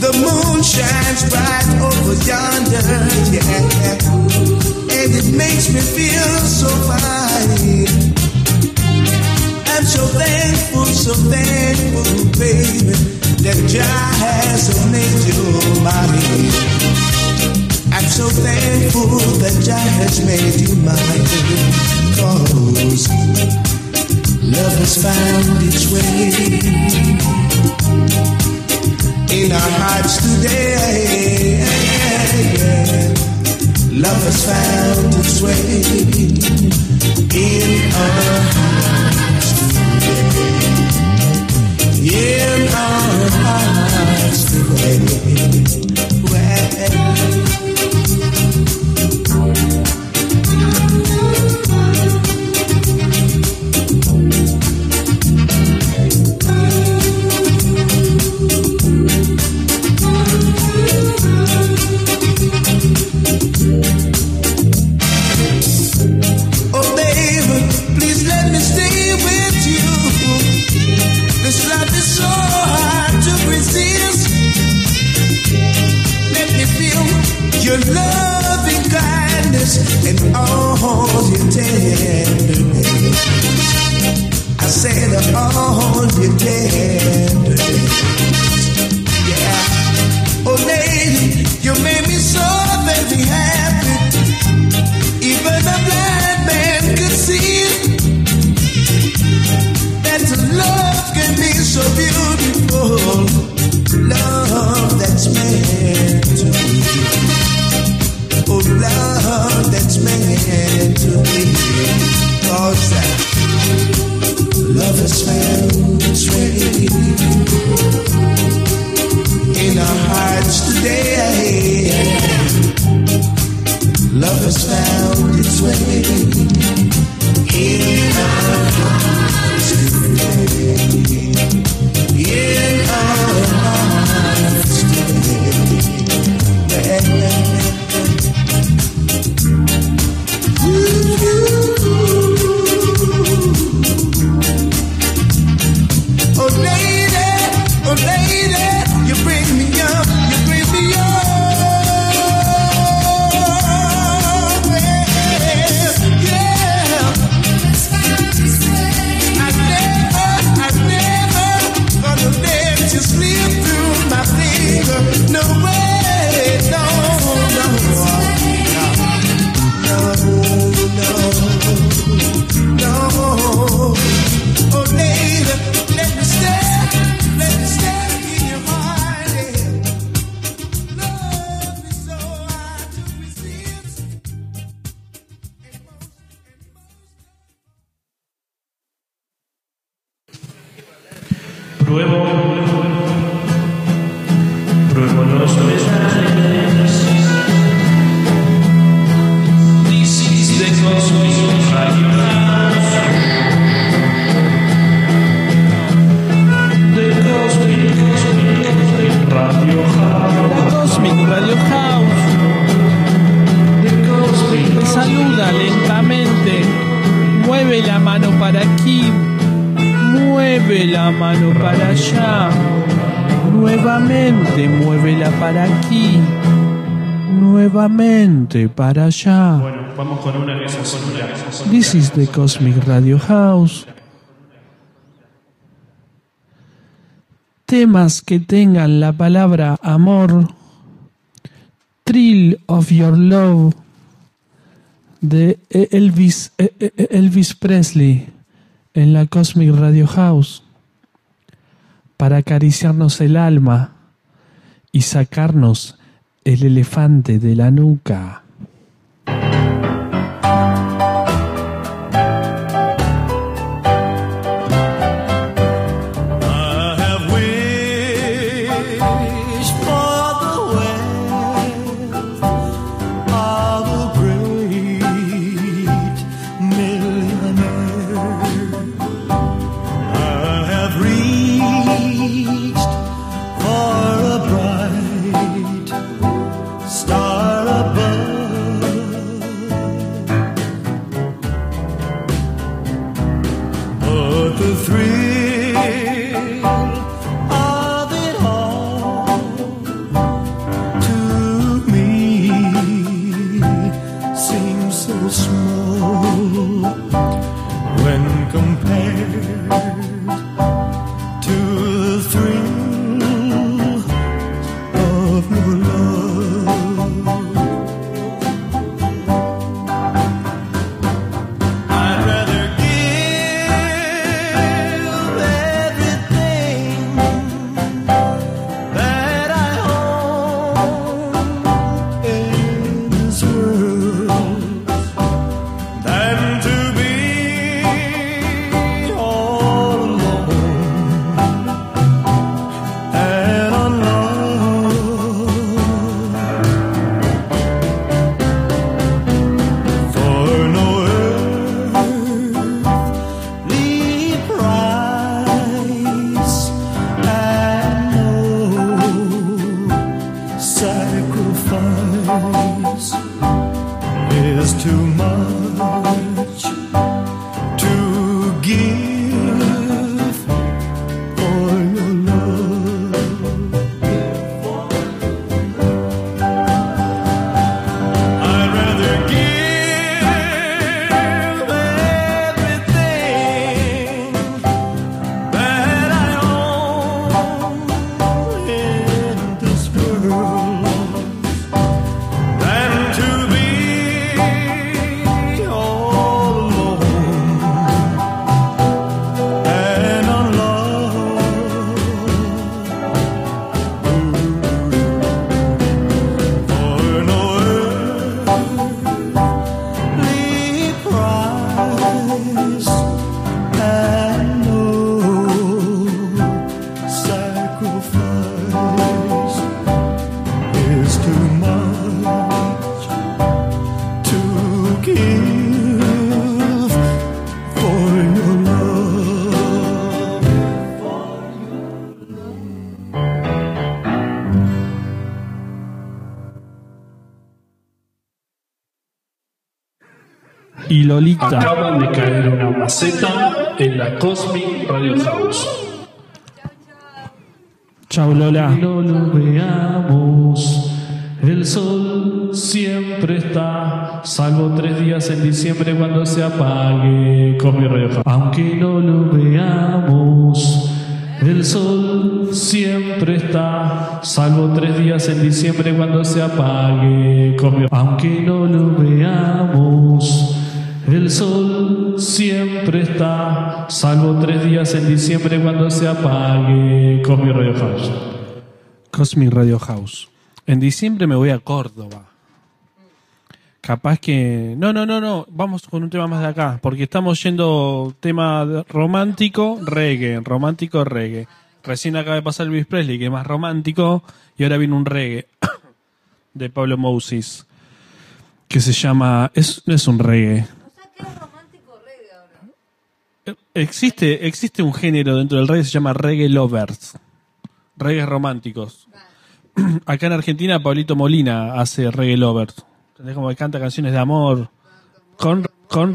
The moon shines bright over yonder, yeah, and it makes me feel so fine. I'm so thankful, baby, that Jah has made you mine. I'm so thankful that Jah has made you mine, 'cause love has found its way in our hearts today. Love has found its way in our hearts today. In our hearts today. Your loving kindness and all your tenderness. I said all your tenderness. Yeah. Oh lady, you made me so very happy. Even a blind man could see it. That love can be so beautiful. Love that's meant to be. Oh, love that's meant to be. 'Cause love has found its way in our hearts today. Love has found its way in our hearts today. In our hearts today. Oh lady, you bring me up, you bring me up. Yeah. I never gonna let you slip through my finger. No way, no. Oh, lady, let me stay in your heart. Love is so hard to resist. Pruebo los mensajes. This is the Cosmic Radio House. The Cosmic Radio House. La Cosmic Radio House. The Cosmic. Te saluda lentamente. Mueve la mano para aquí. Mueve la mano para allá. Nuevamente muévela para aquí. Nuevamente para allá. Bueno, vamos con una que es así. This is the Cosmic Radio House. Temas que tengan la palabra amor. Thrill of Your Love de Elvis Presley en la Cosmic Radio House, para acariciarnos el alma y sacarnos el elefante de la nuca. Star above. too much to give for your love. I'd rather give everything that I own in this world than to be all alone and unloved. For no earthly price and no sacrifice is too much to give for your love. Y Lolita. Acaba de caer una maceta en la Cosmic Radio House. Chau, Lola. No lo veamos, el sol siempre está, salvo 3 días en diciembre cuando se apague Cosmic Radio House. Aunque no lo veamos, el sol siempre está, salvo 3 días en diciembre cuando se apague Cosmic. Aunque no lo veamos, el sol siempre está, salvo 3 días en diciembre cuando se apague Cosmic Radio House. Cosmic Radio House. En diciembre me voy a Córdoba. Capaz que... No. Vamos con un tema más de acá. Porque estamos yendo tema romántico, reggae. Romántico, reggae. Recién acaba de pasar Elvis Presley, que es más romántico. Y ahora viene un reggae de Pablo Moses. Que se llama... No es un reggae. Existe un género dentro del reggae que se llama reggae lovers. Reggae románticos. Acá en Argentina Pablito Molina hace reggae lovers. ¿Entendés? Como que canta canciones de amor con